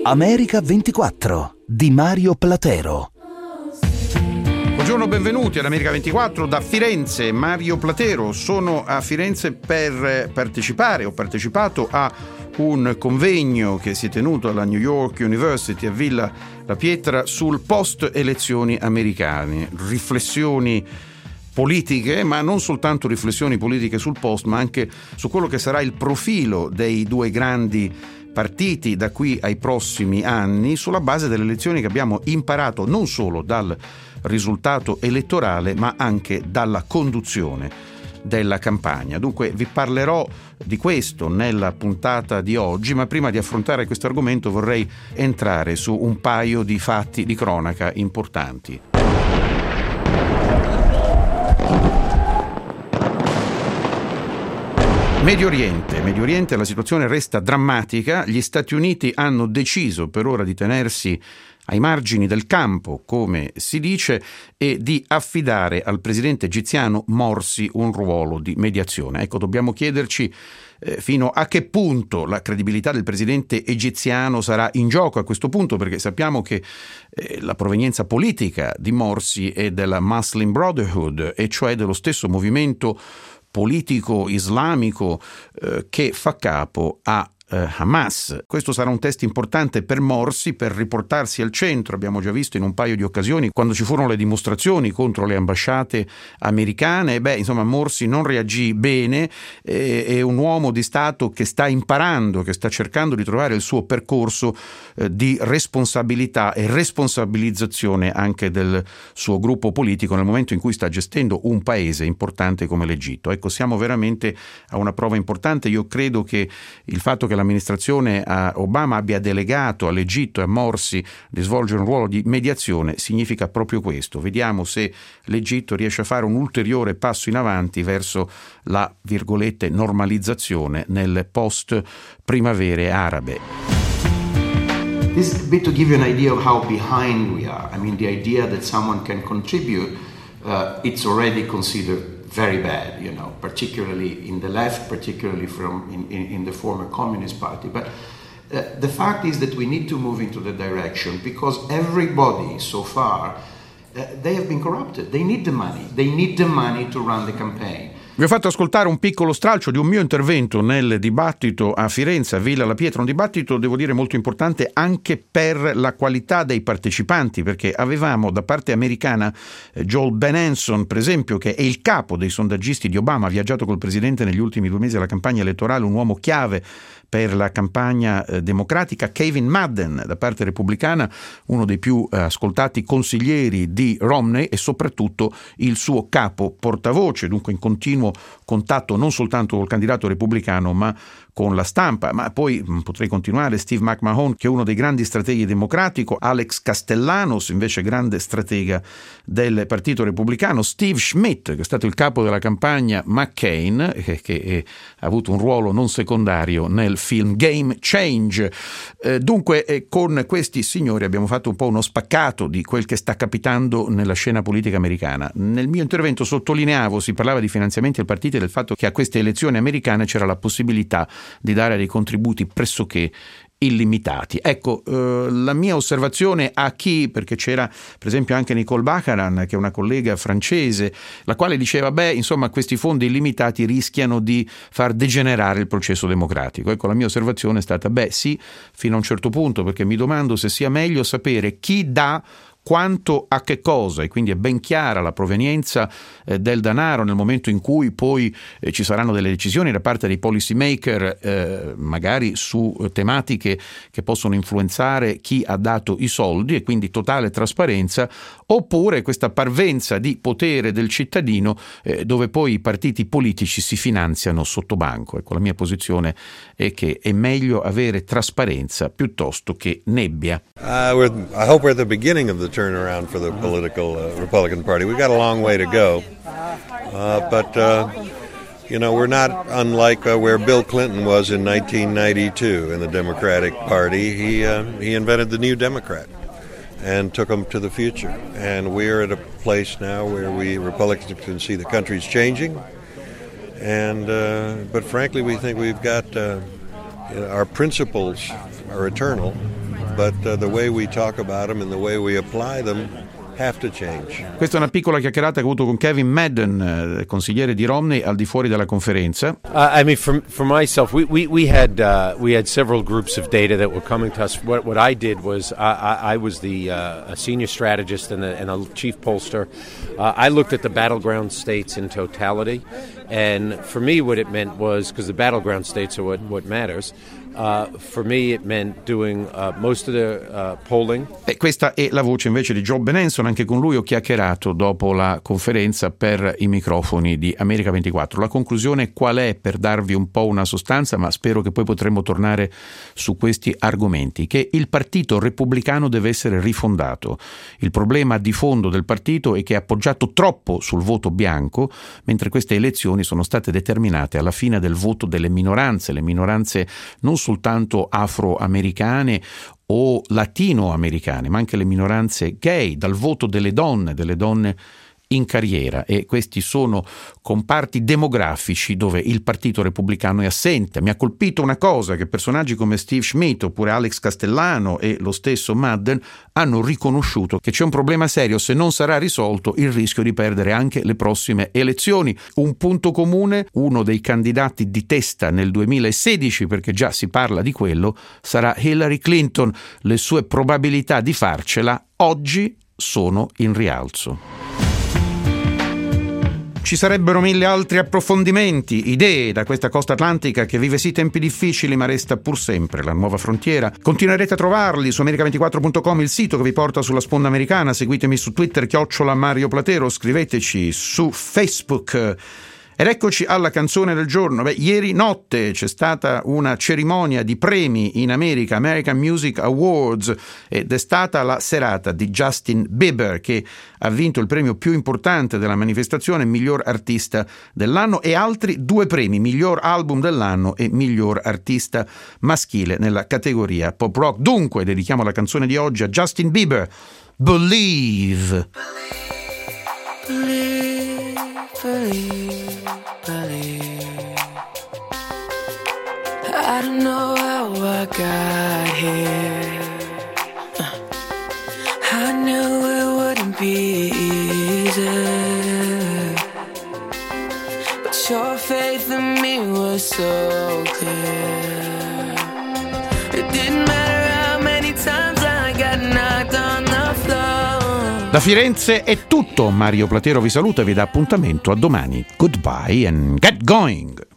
America 24 di Mario Platero. Buongiorno, benvenuti all'America 24 da Firenze. Mario Platero. Sono a Firenze per ho partecipato a un convegno che si è tenuto alla New York University a Villa La Pietra sul post-elezioni americane. Riflessioni politiche, ma non soltanto riflessioni politiche sul post, ma anche su quello che sarà il profilo dei due grandi partiti da qui ai prossimi anni, sulla base delle lezioni che abbiamo imparato non solo dal risultato elettorale, ma anche dalla conduzione della campagna. Dunque vi parlerò di questo nella puntata di oggi, ma prima di affrontare questo argomento vorrei entrare su un paio di fatti di cronaca importanti. Medio Oriente, la situazione resta drammatica. Gli Stati Uniti hanno deciso per ora di tenersi ai margini del campo, come si dice, e di affidare al presidente egiziano Morsi un ruolo di mediazione. Ecco, dobbiamo chiederci fino a che punto la credibilità del presidente egiziano sarà in gioco a questo punto, perché sappiamo che la provenienza politica di Morsi è della Muslim Brotherhood, e cioè dello stesso movimento politico islamico che fa capo a Hamas. Questo sarà un test importante per Morsi per riportarsi al centro. Abbiamo già visto in un paio di occasioni, quando ci furono le dimostrazioni contro le ambasciate americane, Morsi non reagì bene. È un uomo di Stato che sta imparando, che sta cercando di trovare il suo percorso di responsabilità e responsabilizzazione anche del suo gruppo politico nel momento in cui sta gestendo un paese importante come l'Egitto. Ecco, siamo veramente a una prova importante. Io credo che il fatto che l'amministrazione Obama abbia delegato all'Egitto e a Morsi di svolgere un ruolo di mediazione significa proprio questo. Vediamo se l'Egitto riesce a fare un ulteriore passo in avanti verso la, virgolette, normalizzazione nelle post-primavere arabe. This is a bit to give you an idea of how behind we are. I mean, the idea that someone can contribute, it's already considered very bad, particularly in the left, particularly in the former Communist Party. But the fact is that we need to move into the direction, because everybody so far, they have been corrupted. They need the money. They need the money to run the campaign. Vi ho fatto ascoltare un piccolo stralcio di un mio intervento nel dibattito a Firenze, a Villa La Pietra, un dibattito, devo dire, molto importante anche per la qualità dei partecipanti, perché avevamo da parte americana Joel Ben Hanson, per esempio, che è il capo dei sondaggisti di Obama, ha viaggiato col presidente negli ultimi 2 mesi della campagna elettorale, un uomo chiave per la campagna democratica. Kevin Madden, da parte repubblicana, uno dei più ascoltati consiglieri di Romney e soprattutto il suo capo portavoce, dunque in continuo contatto non soltanto col candidato repubblicano ma con la stampa. Ma poi potrei continuare: Steve McMahon, che è uno dei grandi strateghi democratico, Alex Castellanos, invece grande stratega del partito repubblicano, Steve Schmidt, che è stato il capo della campagna McCain, che ha avuto un ruolo non secondario nel film Game Change. Dunque con questi signori abbiamo fatto un po' uno spaccato di quel che sta capitando nella scena politica americana. Nel mio intervento sottolineavo, si parlava di finanziamenti al partito e del fatto che a queste elezioni americane c'era la possibilità di dare dei contributi pressoché illimitati. Ecco, la mia osservazione a chi, perché c'era per esempio anche Nicole Baccaran, che è una collega francese, la quale diceva questi fondi illimitati rischiano di far degenerare il processo democratico. Ecco, la mia osservazione è stata sì, fino a un certo punto, perché mi domando se sia meglio sapere chi dà quanto a che cosa, e quindi è ben chiara la provenienza del denaro nel momento in cui poi ci saranno delle decisioni da parte dei policy maker, magari su tematiche che possono influenzare chi ha dato i soldi, e quindi totale trasparenza, oppure questa parvenza di potere del cittadino dove poi i partiti politici si finanziano sotto banco. Ecco, la mia posizione è che è meglio avere trasparenza piuttosto che nebbia. I hope we're at the beginning of the turnaround for the political Republican Party. We've got a long way to go, but we're not unlike where Bill Clinton was in 1992 in the Democratic Party. He invented the New Democrat and took them to the future. And we're at a place now where we Republicans can see the country's changing. And but frankly, we think we've got our principles are eternal. but the way we talk about them and the way we apply them have to change. Questa è una piccola chiacchierata che ho avuto con Kevin Madden, consigliere di Romney, al di fuori della conferenza. I mean, for myself, we had several groups of data that were coming to us. What I did was I was the a senior strategist and a chief pollster. I looked at the battleground states in totality, and for me, what it meant was, because the battleground states are what matters. For me it meant doing most of the polling. E questa è la voce invece di Joe Benenson, anche con lui ho chiacchierato dopo la conferenza per i microfoni di America 24. La conclusione qual è, per darvi un po' una sostanza, ma spero che poi potremo tornare su questi argomenti, che il partito repubblicano deve essere rifondato. Il problema di fondo del partito è che è appoggiato troppo sul voto bianco, mentre queste elezioni sono state determinate alla fine del voto delle minoranze, le minoranze non soltanto afroamericane o latinoamericane, ma anche le minoranze gay, dal voto delle donne in carriera, e questi sono comparti demografici dove il partito repubblicano è assente. Mi ha colpito una cosa, che personaggi come Steve Schmidt oppure Alex Castellano e lo stesso Madden hanno riconosciuto che c'è un problema serio. Se non sarà risolto, il rischio di perdere anche le prossime elezioni. Un punto comune, uno dei candidati di testa nel 2016, perché già si parla di quello, sarà Hillary Clinton. Le sue probabilità di farcela oggi sono in rialzo. Ci sarebbero mille altri approfondimenti, idee da questa costa atlantica che vive sì tempi difficili ma resta pur sempre la nuova frontiera. Continuerete a trovarli su America24.com, il sito che vi porta sulla sponda americana. Seguitemi su Twitter @Mario Platero, scriveteci su Facebook. Ed eccoci alla canzone del giorno. Ieri notte c'è stata una cerimonia di premi in America, American Music Awards, ed è stata la serata di Justin Bieber, che ha vinto il premio più importante della manifestazione, miglior artista dell'anno, e altri 2 premi, miglior album dell'anno e miglior artista maschile nella categoria pop rock. Dunque dedichiamo la canzone di oggi a Justin Bieber, Believe. I don't know how I got here. I knew it wouldn't be easy, but your faith in me was so clear. It didn't matter how many times I got knocked on the floor. Da Firenze è tutto. Mario Platero vi saluta e vi dà appuntamento a domani. Goodbye and get going.